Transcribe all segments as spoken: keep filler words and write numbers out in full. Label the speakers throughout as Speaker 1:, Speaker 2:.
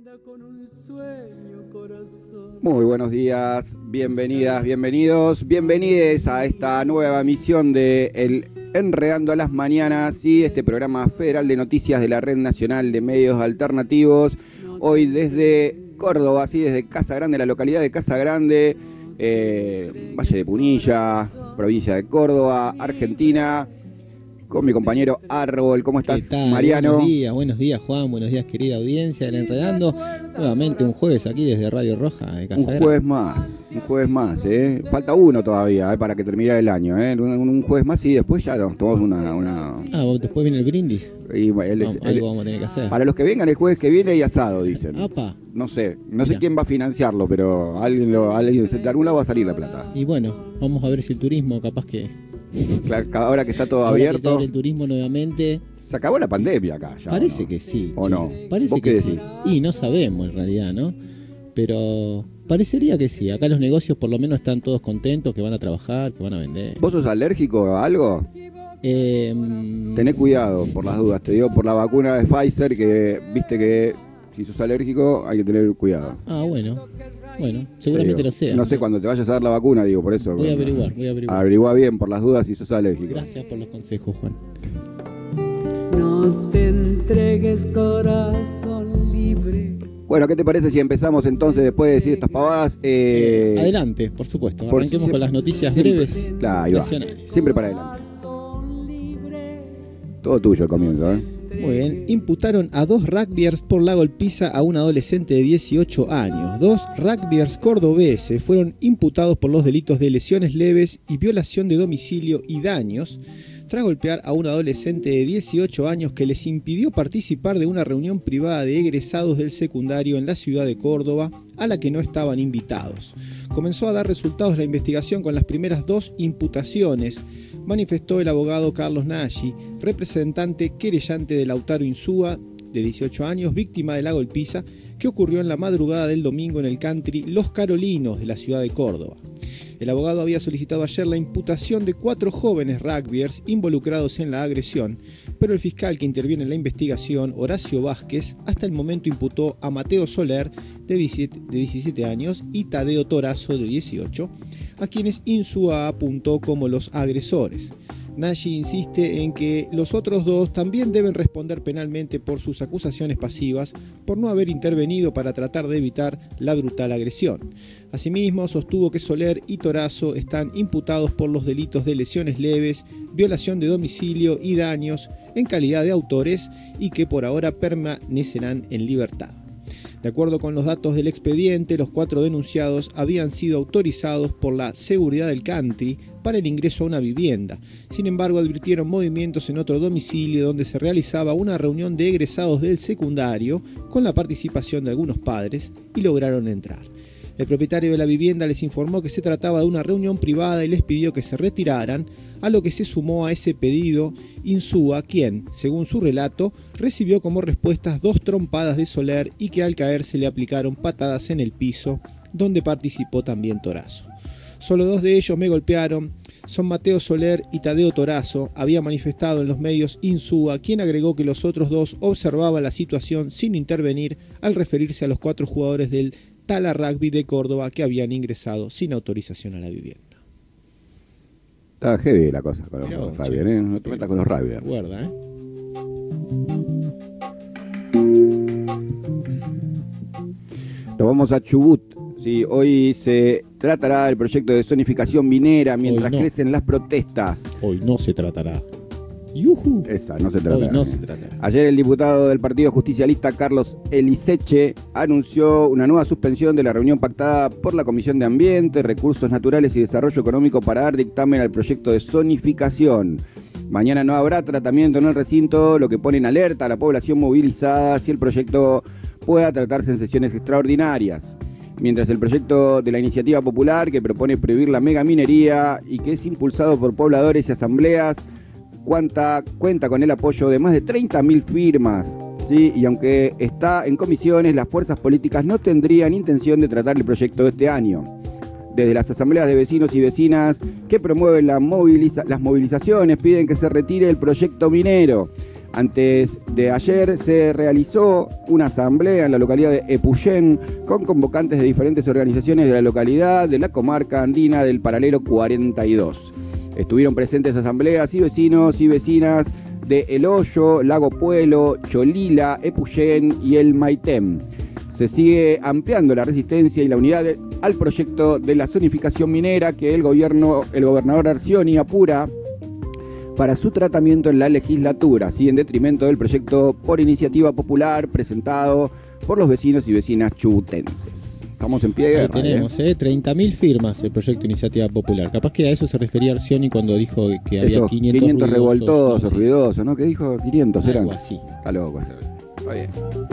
Speaker 1: Muy buenos días, bienvenidas, bienvenidos, bienvenides a esta nueva emisión de el Enredando a las Mañanas y este programa federal de noticias de la Red Nacional de Medios Alternativos. Hoy desde Córdoba, así desde Casa Grande, la localidad de Casa Grande, eh, Valle de Punilla, provincia de Córdoba, Argentina, con mi compañero Árbol. ¿Cómo estás, Mariano?
Speaker 2: Buenos días, buenos días, Juan, buenos días, querida audiencia del Enredando. Nuevamente un jueves aquí desde Radio Roja de Casa Grande.
Speaker 1: Un jueves más, un jueves más, ¿eh? Falta uno todavía, ¿eh? Para que termine el año, ¿eh? Un, un jueves más y después ya nos tomamos una... una...
Speaker 2: Ah, después viene el brindis.
Speaker 1: Y, el, el,
Speaker 2: vamos,
Speaker 1: el,
Speaker 2: algo vamos a tener que hacer.
Speaker 1: Para los que vengan el jueves que viene hay asado, dicen.
Speaker 2: Apa.
Speaker 1: No sé, no sé
Speaker 2: Mira.
Speaker 1: quién va a financiarlo, pero alguien, lo, alguien de algún lado va a salir la plata.
Speaker 2: Y bueno, vamos a ver si el turismo capaz que...
Speaker 1: Claro, ahora que está todo
Speaker 2: ahora
Speaker 1: abierto.
Speaker 2: Que se abre el turismo nuevamente.
Speaker 1: Se acabó la pandemia acá ya.
Speaker 2: Parece
Speaker 1: ¿no?
Speaker 2: que sí.
Speaker 1: ¿O
Speaker 2: che.
Speaker 1: no?
Speaker 2: Parece
Speaker 1: ¿Vos
Speaker 2: que
Speaker 1: qué
Speaker 2: sí.
Speaker 1: decís?
Speaker 2: Y no sabemos en realidad, ¿no? Pero parecería que sí. Acá los negocios por lo menos están todos contentos, que van a trabajar, que van a vender.
Speaker 1: ¿Vos sos alérgico a algo?
Speaker 2: Eh,
Speaker 1: Tené cuidado por las dudas. Te digo por la vacuna de Pfizer que viste que si sos alérgico hay que tener cuidado.
Speaker 2: Ah, bueno. Bueno, seguramente
Speaker 1: digo,
Speaker 2: lo sea.
Speaker 1: No sé cuando te vayas a dar la vacuna, digo, por eso.
Speaker 2: Voy a averiguar, voy a averiguar.
Speaker 1: Averigua bien por las dudas si sos alérgico.
Speaker 2: Gracias por los consejos, Juan.
Speaker 3: No te entregues, corazón libre.
Speaker 1: Bueno, ¿qué te parece si empezamos entonces después de decir estas pavadas? Eh,
Speaker 2: Eh, adelante, por supuesto.
Speaker 1: por
Speaker 2: Arranquemos
Speaker 1: si-
Speaker 2: con las noticias
Speaker 1: siempre,
Speaker 2: breves
Speaker 1: claro, ahí va.
Speaker 2: nacionales.
Speaker 1: Siempre para adelante. Todo tuyo el comienzo, ¿eh?
Speaker 2: Muy bien. Imputaron a dos rugbyers por la golpiza a un adolescente de dieciocho años. Dos rugbyers cordobeses fueron imputados por los delitos de lesiones leves y violación de domicilio y daños tras golpear a un adolescente de dieciocho años que les impidió participar de una reunión privada de egresados del secundario en la ciudad de Córdoba a la que no estaban invitados. Comenzó a dar resultados la investigación con las primeras dos imputaciones, manifestó el abogado Carlos Nagy, representante querellante de Lautaro Insúa, de dieciocho años, víctima de la golpiza que ocurrió en la madrugada del domingo en el country Los Carolinos de la ciudad de Córdoba. El abogado había solicitado ayer la imputación de cuatro jóvenes rugbyers involucrados en la agresión, pero el fiscal que interviene en la investigación, Horacio Vázquez, hasta el momento imputó a Mateo Soler, de diecisiete años, y Tadeo Torazo, de dieciocho, a quienes Insúa apuntó como los agresores. Nagy insiste en que los otros dos también deben responder penalmente por sus acusaciones pasivas por no haber intervenido para tratar de evitar la brutal agresión. Asimismo, sostuvo que Soler y Torazo están imputados por los delitos de lesiones leves, violación de domicilio y daños en calidad de autores y que por ahora permanecerán en libertad. De acuerdo con los datos del expediente, los cuatro denunciados habían sido autorizados por la seguridad del country para el ingreso a una vivienda. Sin embargo, advirtieron movimientos en otro domicilio donde se realizaba una reunión de egresados del secundario con la participación de algunos padres y lograron entrar. El propietario de la vivienda les informó que se trataba de una reunión privada y les pidió que se retiraran, a lo que se sumó a ese pedido Insúa, quien, según su relato, recibió como respuestas dos trompadas de Soler y que al caer se le aplicaron patadas en el piso, donde participó también Torazo. Solo dos de ellos me golpearon, son Mateo Soler y Tadeo Torazo, había manifestado en los medios Insúa, quien agregó que los otros dos observaban la situación sin intervenir al referirse a los cuatro jugadores del Tala Rugby de Córdoba que habían ingresado sin autorización a la vivienda.
Speaker 1: Está heavy la cosa con los
Speaker 2: Mirá vos,
Speaker 1: rugbyers, ¿eh? No te metas con los rugbyers.
Speaker 2: Guarda, ¿eh?
Speaker 1: Nos vamos a Chubut. Sí, hoy se tratará el proyecto de zonificación minera mientras
Speaker 2: Hoy no.
Speaker 1: crecen las protestas.
Speaker 2: Hoy no se tratará. ¡Yujú!
Speaker 1: Esa, no se trata.
Speaker 2: Hoy no se tratará.
Speaker 1: Ayer el diputado del Partido Justicialista Carlos Eliseche anunció una nueva suspensión de la reunión pactada por la Comisión de Ambiente, Recursos Naturales y Desarrollo Económico para dar dictamen al proyecto de zonificación. Mañana no habrá tratamiento en el recinto, lo que pone en alerta a la población movilizada si el proyecto pueda tratarse en sesiones extraordinarias. Mientras el proyecto de la iniciativa popular que propone prohibir la megaminería y que es impulsado por pobladores y asambleas Cuenta, cuenta con el apoyo de más de treinta mil firmas, ¿sí? Y aunque está en comisiones, las fuerzas políticas no tendrían intención de tratar el proyecto este año. Desde las asambleas de vecinos y vecinas que promueven la moviliza- las movilizaciones piden que se retire el proyecto minero. Antes de ayer se realizó una asamblea en la localidad de Epuyén con convocantes de diferentes organizaciones de la localidad, de la comarca andina del paralelo cuarenta y dos. Estuvieron presentes asambleas y vecinos y vecinas de El Hoyo, Lago Puelo, Cholila, Epuyén y el Maitem. Se sigue ampliando la resistencia y la unidad al proyecto de la zonificación minera que el gobierno, el gobernador Arcioni apura para su tratamiento en la legislatura, así en detrimento del proyecto por iniciativa popular presentado por los vecinos y vecinas chubutenses. Estamos en pie de guerra.
Speaker 2: Ahí tenemos, ¿eh? eh treinta mil firmas el proyecto de iniciativa popular. Capaz que a eso se refería Arcioni cuando dijo que había
Speaker 1: Esos
Speaker 2: quinientos,
Speaker 1: quinientos revoltosos,
Speaker 2: no sé.
Speaker 1: ruidosos, ¿no? ¿Qué dijo? quinientos eran.
Speaker 2: Algo así.
Speaker 1: Está loco. Está bien.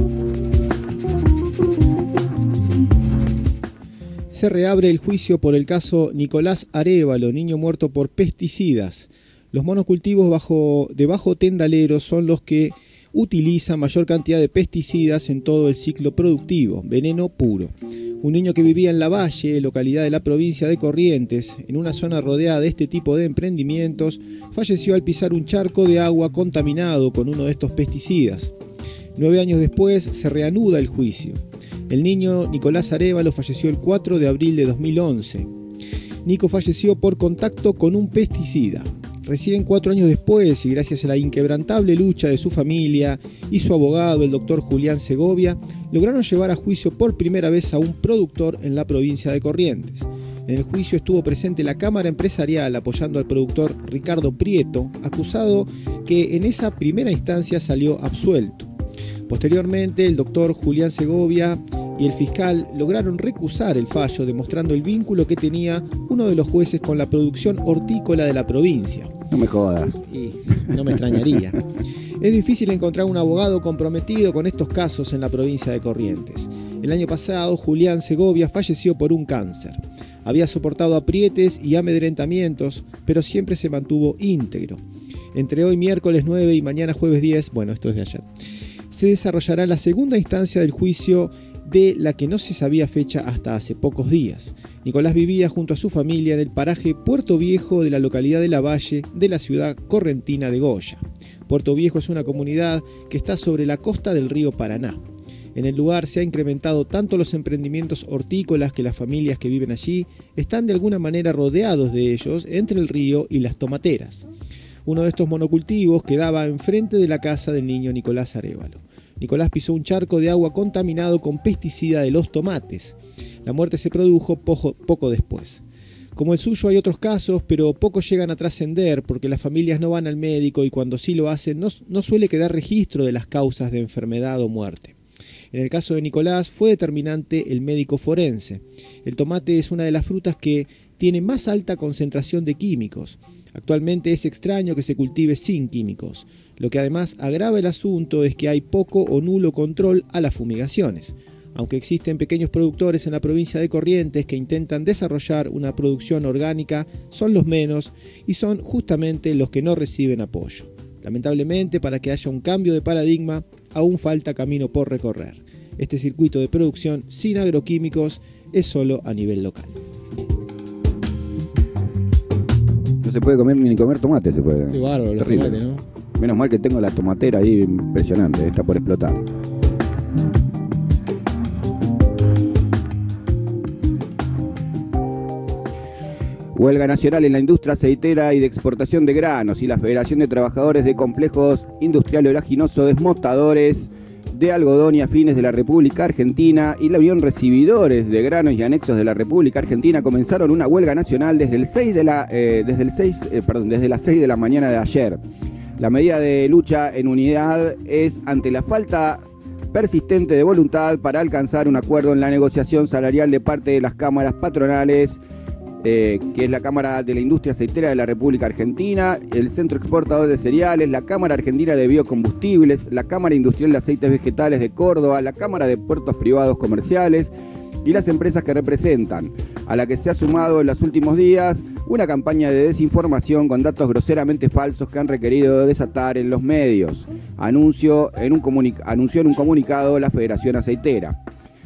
Speaker 2: Se reabre el juicio por el caso Nicolás Arévalo, niño muerto por pesticidas. Los monocultivos bajo, de bajo tendalero son los que utilizan mayor cantidad de pesticidas en todo el ciclo productivo, veneno puro. Un niño que vivía en Lavalle, localidad de la provincia de Corrientes, en una zona rodeada de este tipo de emprendimientos, falleció al pisar un charco de agua contaminado con uno de estos pesticidas. Nueve años después se reanuda el juicio. El niño Nicolás Arévalo falleció el cuatro de abril de dos mil once. Nico falleció por contacto con un pesticida. Recién cuatro años después, y gracias a la inquebrantable lucha de su familia y su abogado, el doctor Julián Segovia, lograron llevar a juicio por primera vez a un productor en la provincia de Corrientes. En el juicio estuvo presente la Cámara Empresarial apoyando al productor Ricardo Prieto, acusado que en esa primera instancia salió absuelto. Posteriormente, el doctor Julián Segovia y el fiscal lograron recusar el fallo, demostrando el vínculo que tenía uno de los jueces con la producción hortícola de la provincia.
Speaker 1: No me jodas.
Speaker 2: Y no me extrañaría. Es difícil encontrar un abogado comprometido con estos casos en la provincia de Corrientes. El año pasado, Julián Segovia falleció por un cáncer. Había soportado aprietes y amedrentamientos, pero siempre se mantuvo íntegro. Entre hoy miércoles nueve y mañana jueves diez, bueno, esto es de ayer, se desarrollará la segunda instancia del juicio de la que no se sabía fecha hasta hace pocos días. Nicolás vivía junto a su familia en el paraje Puerto Viejo de la localidad de Lavalle de la ciudad correntina de Goya. Puerto Viejo es una comunidad que está sobre la costa del río Paraná. En el lugar se ha incrementado tanto los emprendimientos hortícolas que las familias que viven allí están de alguna manera rodeados de ellos entre el río y las tomateras. Uno de estos monocultivos quedaba enfrente de la casa del niño Nicolás Arévalo. Nicolás pisó un charco de agua contaminado con pesticida de los tomates. La muerte se produjo poco, poco después. Como el suyo hay otros casos, pero pocos llegan a trascender porque las familias no van al médico y cuando sí lo hacen no, no suele quedar registro de las causas de enfermedad o muerte. En el caso de Nicolás fue determinante el médico forense. El tomate es una de las frutas que tiene más alta concentración de químicos. Actualmente es extraño que se cultive sin químicos. Lo que además agrava el asunto es que hay poco o nulo control a las fumigaciones. Aunque existen pequeños productores en la provincia de Corrientes que intentan desarrollar una producción orgánica, son los menos y son justamente los que no reciben apoyo. Lamentablemente, para que haya un cambio de paradigma, aún falta camino por recorrer. Este circuito de producción sin agroquímicos es solo a nivel local.
Speaker 1: No se puede comer ni comer tomate, se puede.
Speaker 2: Qué bárbaro los tomates, ¿no?
Speaker 1: Menos mal que tengo la tomatera ahí impresionante, está por explotar. Huelga nacional en la industria aceitera y de exportación de granos y la Federación de Trabajadores de Complejos Industrial Oleaginoso Desmotadores de Algodón y Afines de la República Argentina y la Unión Recibidores de Granos y Anexos de la República Argentina comenzaron una huelga nacional desde el seis de la eh, desde el seis, eh, perdón, desde las seis de la mañana de ayer. La medida de lucha en unidad es ante la falta persistente de voluntad para alcanzar un acuerdo en la negociación salarial de parte de las cámaras patronales, eh, que es la Cámara de la Industria Aceitera de la República Argentina, el Centro Exportador de Cereales, la Cámara Argentina de Biocombustibles, la Cámara Industrial de Aceites Vegetales de Córdoba, la Cámara de Puertos Privados Comerciales y las empresas que representan, a la que se ha sumado en los últimos días una campaña de desinformación con datos groseramente falsos que han requerido desatar en los medios, anunció en un, comunica- anunció en un comunicado la Federación Aceitera.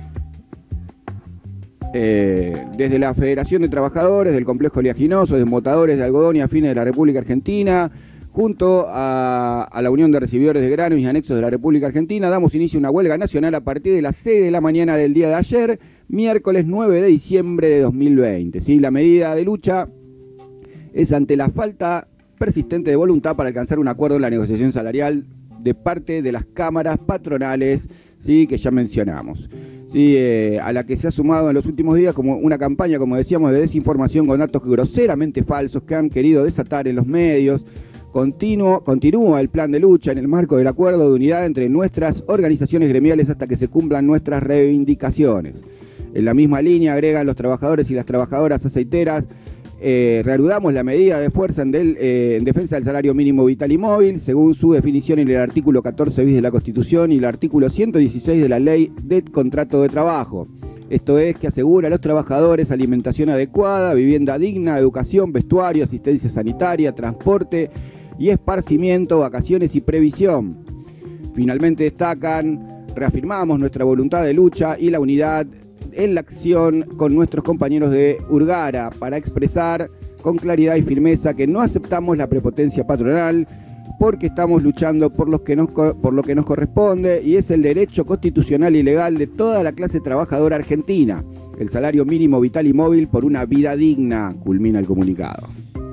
Speaker 1: Eh, desde la Federación de Trabajadores del Complejo Oleaginoso, Desmotadores de Algodón y Afines de la República Argentina, Junto a, a la Unión de Recibidores de Granos y Anexos de la República Argentina, damos inicio a una huelga nacional a partir de las seis de la mañana del día de ayer, miércoles nueve de diciembre de dos mil veinte. ¿Sí? La medida de lucha es ante la falta persistente de voluntad para alcanzar un acuerdo en la negociación salarial de parte de las cámaras patronales, ¿sí? Que ya mencionamos. Sí, eh, a la que se ha sumado en los últimos días como una campaña, como decíamos, de desinformación con datos groseramente falsos que han querido desatar en los medios. Continuo, continúa el plan de lucha en el marco del acuerdo de unidad entre nuestras organizaciones gremiales hasta que se cumplan nuestras reivindicaciones. En la misma línea agregan los trabajadores y las trabajadoras aceiteras. Eh, reanudamos la medida de fuerza en, del, eh, en defensa del salario mínimo vital y móvil, según su definición en el artículo catorce bis de la Constitución y el artículo ciento dieciséis de la Ley de Contrato de Trabajo. Esto es que asegura a los trabajadores alimentación adecuada, vivienda digna, educación, vestuario, asistencia sanitaria, transporte y esparcimiento, vacaciones y previsión. Finalmente destacan, reafirmamos nuestra voluntad de lucha y la unidad en la acción con nuestros compañeros de Urgara para expresar con claridad y firmeza que no aceptamos la prepotencia patronal porque estamos luchando por, los que nos, por lo que nos corresponde y es el derecho constitucional y legal de toda la clase trabajadora argentina, el salario mínimo vital y móvil por una vida digna, culmina el comunicado.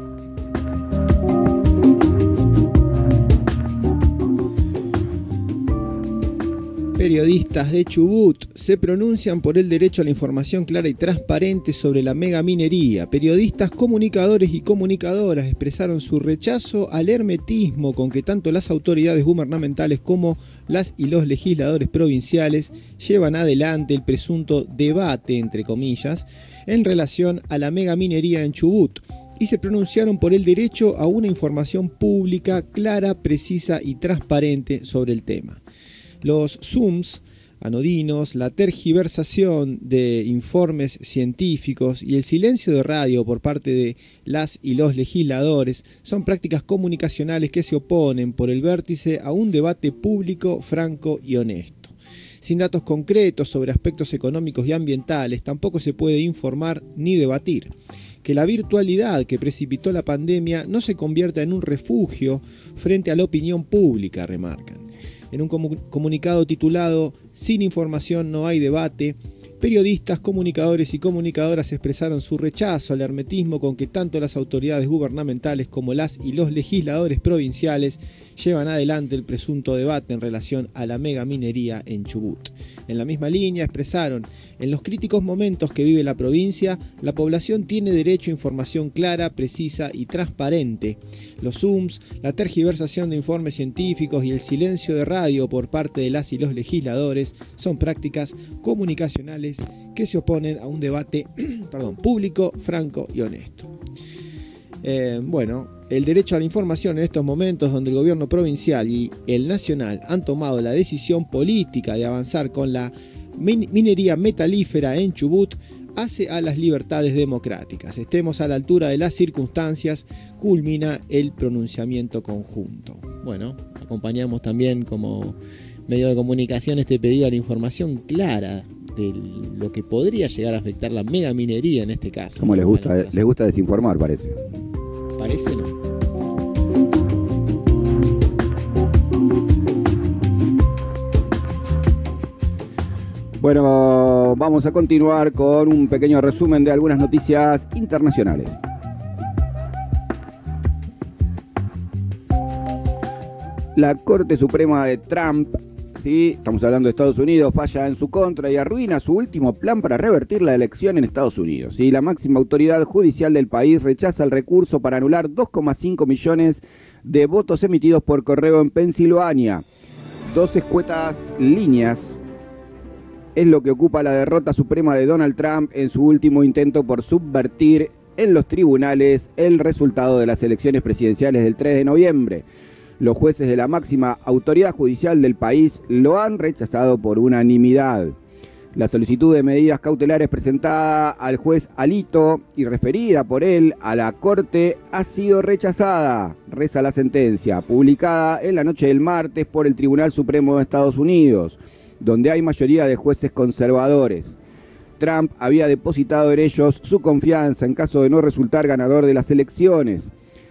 Speaker 2: Periodistas de Chubut se pronuncian por el derecho a la información clara y transparente sobre la megaminería. Periodistas, comunicadores y comunicadoras expresaron su rechazo al hermetismo con que tanto las autoridades gubernamentales como las y los legisladores provinciales llevan adelante el presunto debate, entre comillas, en relación a la megaminería en Chubut, y se pronunciaron por el derecho a una información pública, clara, precisa y transparente sobre el tema. Los Zooms anodinos, la tergiversación de informes científicos y el silencio de radio por parte de las y los legisladores son prácticas comunicacionales que se oponen por el vértice a un debate público, franco y honesto. Sin datos concretos sobre aspectos económicos y ambientales tampoco se puede informar ni debatir. Que la virtualidad que precipitó la pandemia no se convierta en un refugio frente a la opinión pública, remarcan. En un comunicado titulado "Sin información no hay debate", periodistas, comunicadores y comunicadoras expresaron su rechazo al hermetismo con que tanto las autoridades gubernamentales como las y los legisladores provinciales llevan adelante el presunto debate en relación a la megaminería en Chubut. En la misma línea expresaron: en los críticos momentos que vive la provincia, la población tiene derecho a información clara, precisa y transparente. Los Zooms, la tergiversación de informes científicos y el silencio de radio por parte de las y los legisladores son prácticas comunicacionales que se oponen a un debate perdón, público, franco y honesto. Eh, bueno, el derecho a la información en estos momentos donde el gobierno provincial y el nacional han tomado la decisión política de avanzar con la min- minería metalífera en Chubut, hace a las libertades democráticas. Estemos a la altura de las circunstancias, culmina el pronunciamiento conjunto. Bueno, acompañamos también como medio de comunicación este pedido a la información clara de lo que podría llegar a afectar la megaminería en este caso.
Speaker 1: Como les gusta, les gusta desinformar, parece.
Speaker 2: Parece no.
Speaker 1: Bueno, vamos a continuar con un pequeño resumen de algunas noticias internacionales. La Corte Suprema de Trump, sí, estamos hablando de Estados Unidos, falla en su contra y arruina su último plan para revertir la elección en Estados Unidos. ¿Sí? La máxima autoridad judicial del país rechaza el recurso para anular dos coma cinco millones de votos emitidos por correo en Pensilvania. Dos escuetas líneas es lo que ocupa la derrota suprema de Donald Trump en su último intento por subvertir en los tribunales el resultado de las elecciones presidenciales del tres de noviembre. Los jueces de la máxima autoridad judicial del país lo han rechazado por unanimidad. La solicitud de medidas cautelares presentada al juez Alito y referida por él a la Corte ha sido rechazada, reza la sentencia, publicada en la noche del martes por el Tribunal Supremo de Estados Unidos, donde hay mayoría de jueces conservadores. Trump había depositado en ellos su confianza en caso de no resultar ganador de las elecciones.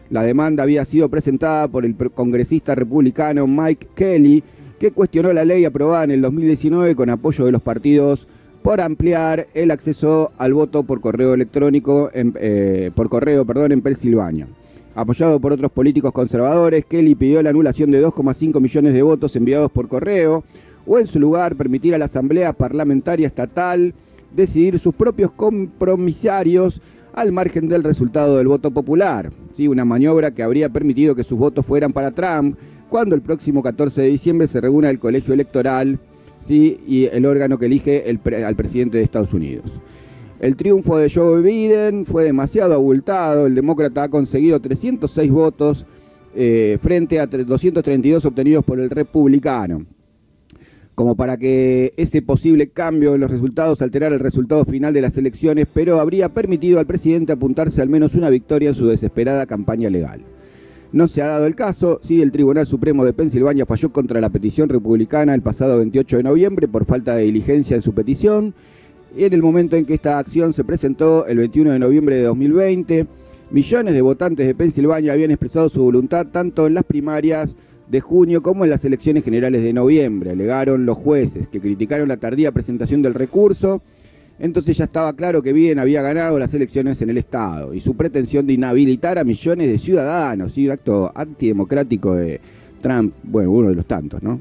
Speaker 1: La demanda había sido presentada por el congresista republicano Mike Kelly, que cuestionó la ley aprobada en el dos mil diecinueve con apoyo de los partidos por ampliar el acceso al voto por correo electrónico, en, eh, por correo, perdón, en Pensilvania. Apoyado por otros políticos conservadores, Kelly pidió la anulación de dos coma cinco millones de votos enviados por correo, o en su lugar permitir a la Asamblea Parlamentaria Estatal decidir sus propios compromisarios al margen del resultado del voto popular. Sí, una maniobra que habría permitido que sus votos fueran para Trump cuando el próximo catorce de diciembre se reúna el colegio electoral, sí, y el órgano que elige el pre- al presidente de Estados Unidos. El triunfo de Joe Biden fue demasiado abultado. El demócrata ha conseguido trescientos seis votos eh, frente a doscientos treinta y dos obtenidos por el republicano, como para que ese posible cambio en los resultados alterara el resultado final de las elecciones, pero habría permitido al presidente apuntarse al menos una victoria en su desesperada campaña legal. No se ha dado el caso. Sí, el Tribunal Supremo de Pensilvania falló contra la petición republicana el pasado veintiocho de noviembre por falta de diligencia en su petición, y en el momento en que esta acción se presentó, el veintiuno de noviembre de dos mil veinte, millones de votantes de Pensilvania habían expresado su voluntad tanto en las primarias de junio como en las elecciones generales de noviembre, alegaron los jueces, que criticaron la tardía presentación del recurso. Entonces ya estaba claro que Biden había ganado las elecciones en el estado, y su pretensión de inhabilitar a millones de ciudadanos, ¿sí? Un acto antidemocrático de Trump, bueno, uno de los tantos, ¿no?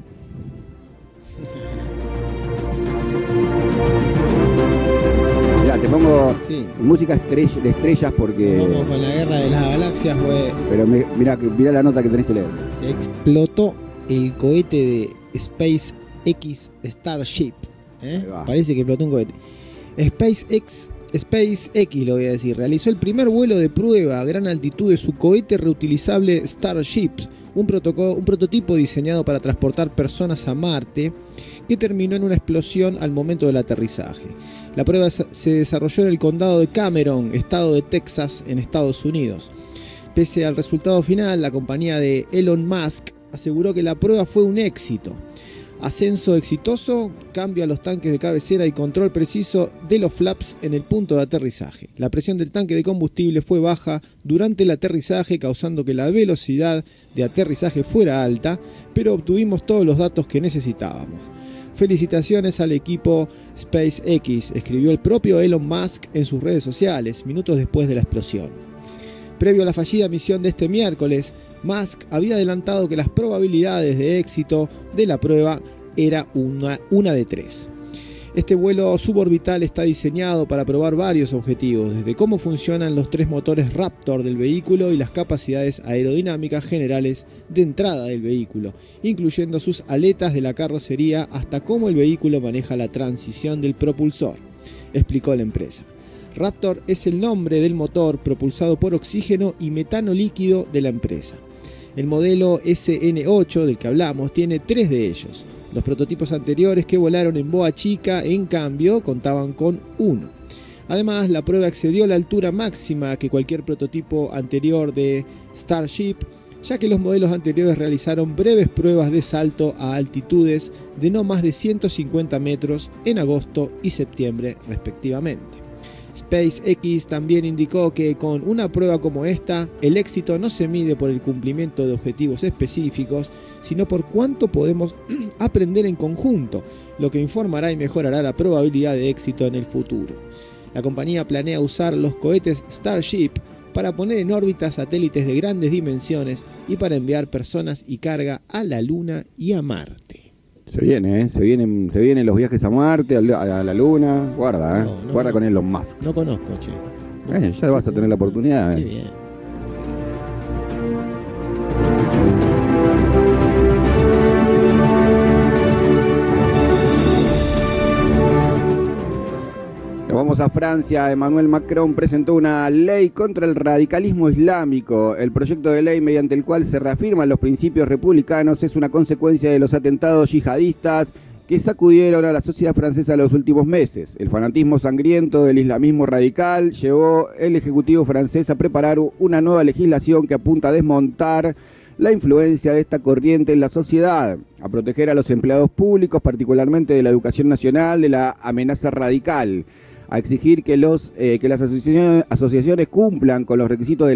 Speaker 1: Mirá, te pongo sí. música estrella, de estrellas porque...
Speaker 2: Vamos con la guerra de las galaxias, güey.
Speaker 1: Pero me, mirá, mirá la nota que tenés que leer.
Speaker 2: Explotó el cohete de SpaceX Starship. ¿eh? Parece que explotó un cohete. SpaceX, SpaceX, lo voy a decir, realizó el primer vuelo de prueba a gran altitud de su cohete reutilizable Starship, un, un prototipo diseñado para transportar personas a Marte, que terminó en una explosión al momento del aterrizaje. La prueba se desarrolló en el condado de Cameron, estado de Texas, en Estados Unidos. Pese al resultado final, la compañía de Elon Musk aseguró que la prueba fue un éxito. Ascenso exitoso, cambio a los tanques de cabecera y control preciso de los flaps en el punto de aterrizaje. La presión del tanque de combustible fue baja durante el aterrizaje, causando que la velocidad de aterrizaje fuera alta, pero obtuvimos todos los datos que necesitábamos. Felicitaciones al equipo SpaceX, escribió el propio Elon Musk en sus redes sociales, minutos después de la explosión. Previo a la fallida misión de este miércoles, Musk había adelantado que las probabilidades de éxito de la prueba era una, una de tres. Este vuelo suborbital está diseñado para probar varios objetivos, desde cómo funcionan los tres motores Raptor del vehículo y las capacidades aerodinámicas generales de entrada del vehículo, incluyendo sus aletas de la carrocería, hasta cómo el vehículo maneja la transición del propulsor, explicó la empresa. Raptor es el nombre del motor propulsado por oxígeno y metano líquido de la empresa. El modelo ese ene ocho del que hablamos tiene tres de ellos. Los prototipos anteriores que volaron en Boa Chica, en cambio, contaban con uno. Además, la prueba excedió la altura máxima que cualquier prototipo anterior de Starship, ya que los modelos anteriores realizaron breves pruebas de salto a altitudes de no más de ciento cincuenta metros en agosto y septiembre respectivamente. SpaceX también indicó que con una prueba como esta, el éxito no se mide por el cumplimiento de objetivos específicos, sino por cuánto podemos aprender en conjunto, lo que informará y mejorará la probabilidad de éxito en el futuro. La compañía planea usar los cohetes Starship para poner en órbita satélites de grandes dimensiones y para enviar personas y carga a la Luna y a Marte.
Speaker 1: Se viene, ¿eh? Se vienen, se vienen los viajes a Marte, a la Luna. Guarda, ¿eh?
Speaker 2: No, no,
Speaker 1: Guarda
Speaker 2: no,
Speaker 1: con Elon Musk.
Speaker 2: No conozco, che.
Speaker 1: Eh, ya vas a tener la oportunidad.
Speaker 2: Qué
Speaker 1: ¿eh?
Speaker 2: bien.
Speaker 1: Nos vamos a Francia. Emmanuel Macron presentó una ley contra el radicalismo islámico. El proyecto de ley mediante el cual se reafirman los principios republicanos es una consecuencia de los atentados yihadistas que sacudieron a la sociedad francesa en los últimos meses. El fanatismo sangriento del islamismo radical llevó el Ejecutivo francés a preparar una nueva legislación que apunta a desmontar la influencia de esta corriente en la sociedad, a proteger a los empleados públicos, particularmente de la educación nacional, de la amenaza radical, a exigir que, los, eh, que las asociaciones, asociaciones cumplan con los requisitos de la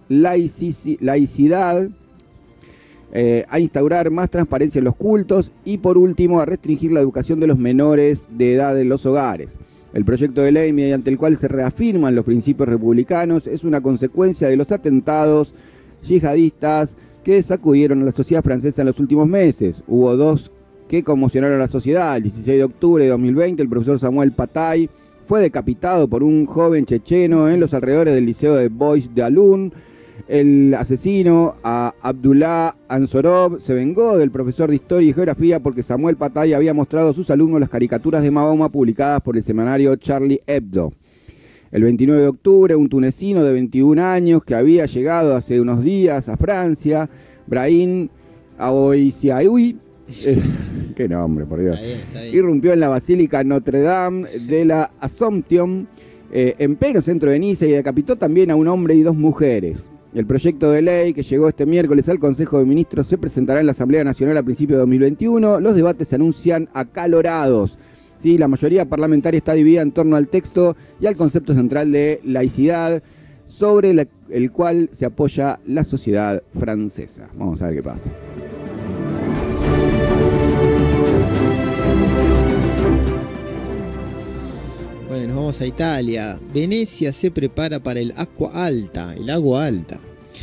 Speaker 1: laici- laicidad, eh, a instaurar más transparencia en los cultos y por último a restringir la educación de los menores de edad en los hogares. El proyecto de ley mediante el cual se reafirman los principios republicanos es una consecuencia de los atentados yihadistas que sacudieron a la sociedad francesa en los últimos meses. Hubo dos que conmocionaron a la sociedad. El dieciséis de octubre de dos mil veinte, el profesor Samuel Paty fue decapitado por un joven checheno en los alrededores del liceo de Bois de Alun. El asesino, a Abdullah Ansorov, se vengó del profesor de Historia y Geografía porque Samuel Paty había mostrado a sus alumnos las caricaturas de Mahoma publicadas por el semanario Charlie Hebdo. El veintinueve de octubre, un tunecino de veintiún años que había llegado hace unos días a Francia, Brahim Aouiziaoui, eh, qué nombre, por Dios, está bien, está bien. Irrumpió en la Basílica Notre Dame de la Assomption, eh, en pleno centro de Niza, y decapitó también a un hombre y dos mujeres. El proyecto de ley que llegó este miércoles al Consejo de Ministros se presentará en la Asamblea Nacional a principios de dos mil veintiuno. Los debates se anuncian acalorados. Sí, la mayoría parlamentaria está dividida en torno al texto y al concepto central de laicidad, sobre la, el cual se apoya la sociedad francesa. Vamos a ver qué pasa.
Speaker 2: Bueno, nos vamos a Italia. Venecia se prepara para el Acqua Alta, el agua alta.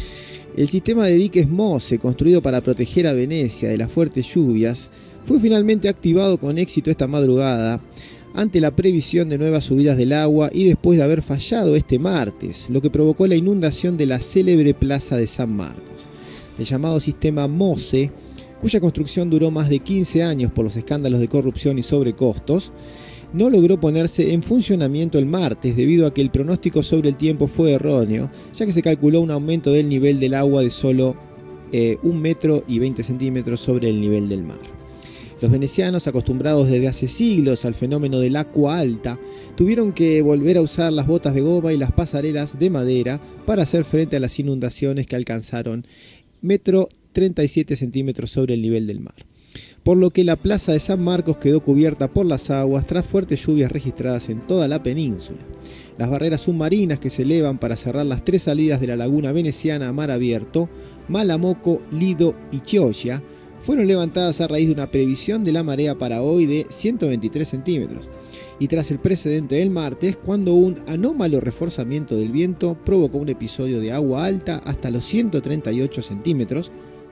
Speaker 2: El sistema de diques Mose, construido para proteger a Venecia de las fuertes lluvias, fue finalmente activado con éxito esta madrugada ante la previsión de nuevas subidas del agua y después de haber fallado este martes, lo que provocó la inundación de la célebre plaza de San Marcos. El llamado sistema Mose, cuya construcción duró más de quince años por los escándalos de corrupción y sobrecostos, no logró ponerse en funcionamiento el martes debido a que el pronóstico sobre el tiempo fue erróneo, ya que se calculó un aumento del nivel del agua de solo eh, un metro y veinte centímetros sobre el nivel del mar. Los venecianos, acostumbrados desde hace siglos al fenómeno del agua alta, tuvieron que volver a usar las botas de goma y las pasarelas de madera para hacer frente a las inundaciones que alcanzaron metro treinta y siete centímetros sobre el nivel del mar. Por lo que la plaza de San Marcos quedó cubierta por las aguas tras fuertes lluvias registradas en toda la península. Las barreras submarinas que se elevan para cerrar las tres salidas de la laguna veneciana a mar abierto, Malamocco, Lido y Chioggia, fueron levantadas a raíz de una previsión de la marea para hoy de ciento veintitrés centímetros, y tras el precedente del martes, cuando un anómalo reforzamiento del viento provocó un episodio de agua alta hasta los ciento treinta y ocho centímetros,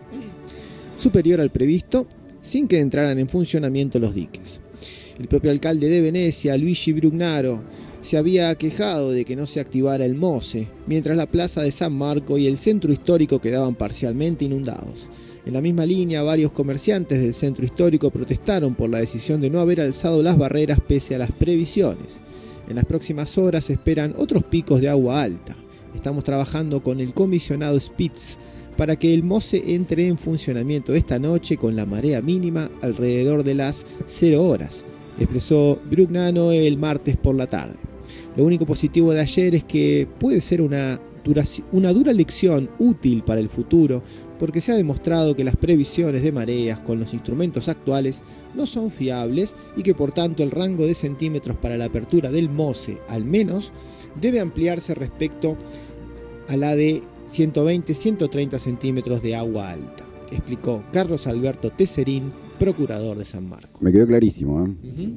Speaker 2: superior al previsto, sin que entraran en funcionamiento los diques. El propio alcalde de Venecia, Luigi Brugnaro, se había quejado de que no se activara el Mose, mientras la plaza de San Marco y el centro histórico quedaban parcialmente inundados. En la misma línea, varios comerciantes del centro histórico protestaron por la decisión de no haber alzado las barreras pese a las previsiones. En las próximas horas se esperan otros picos de agua alta. Estamos trabajando con el comisionado Spitz para que el Mose entre en funcionamiento esta noche con la marea mínima alrededor de las cero horas, expresó Brugnano el martes por la tarde. Lo único positivo de ayer es que puede ser una, duración, una dura lección útil para el futuro, porque se ha demostrado que las previsiones de mareas con los instrumentos actuales no son fiables y que por tanto el rango de centímetros para la apertura del Mose, al menos, debe ampliarse respecto a la de ciento veinte a ciento treinta centímetros de agua alta, explicó Carlos Alberto Tesserín, procurador de San Marcos.
Speaker 1: Me quedó clarísimo, ¿eh?
Speaker 2: Uh-huh.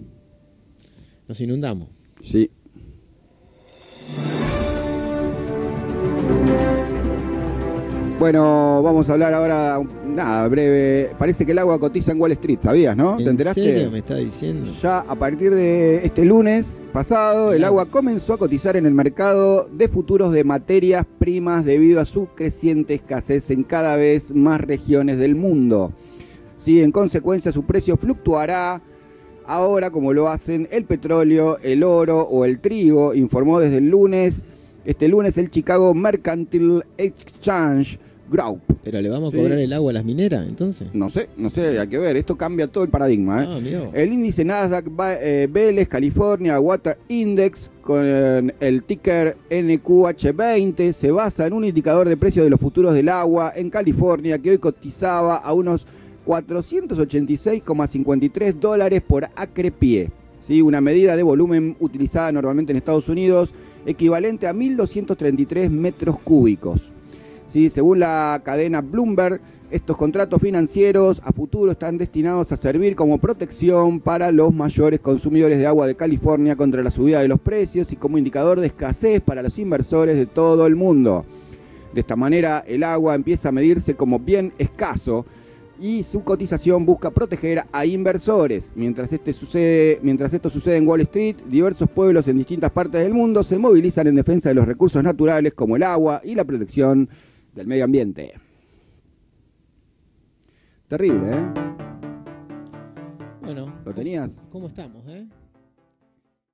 Speaker 2: Nos inundamos.
Speaker 1: Sí. Bueno, vamos a hablar ahora, nada, breve. Parece que el agua cotiza en Wall Street, ¿sabías, no? ¿Te enteraste?
Speaker 2: ¿En serio me está diciendo?
Speaker 1: Ya a partir de este lunes pasado, el agua comenzó a cotizar en el mercado de futuros de materias primas debido a su creciente escasez en cada vez más regiones del mundo. Sí, en consecuencia, su precio fluctuará ahora como lo hacen el petróleo, el oro o el trigo, informó desde el lunes, este lunes el Chicago Mercantile Exchange Group.
Speaker 2: ¿Pero le vamos a
Speaker 1: sí.
Speaker 2: cobrar el agua a las mineras, entonces?
Speaker 1: No sé, no sé, hay que ver. Esto cambia todo el paradigma. ¿eh?
Speaker 2: Ah, mirá.
Speaker 1: El índice Nasdaq eh, Vélez California Water Index con el ticker N Q H veinte se basa en un indicador de precios de los futuros del agua en California que hoy cotizaba a unos cuatrocientos ochenta y seis coma cincuenta y tres dólares por acre pie. ¿Sí? Una medida de volumen utilizada normalmente en Estados Unidos equivalente a mil doscientos treinta y tres metros cúbicos. Sí, según la cadena Bloomberg, estos contratos financieros a futuro están destinados a servir como protección para los mayores consumidores de agua de California contra la subida de los precios y como indicador de escasez para los inversores de todo el mundo. De esta manera, el agua empieza a medirse como bien escaso y su cotización busca proteger a inversores. Mientras, este sucede, mientras esto sucede en Wall Street, diversos pueblos en distintas partes del mundo se movilizan en defensa de los recursos naturales como el agua y la protección del medio ambiente. Terrible, ¿eh?
Speaker 2: Bueno,
Speaker 1: ¿Lo tenías?
Speaker 2: ¿cómo estamos, eh?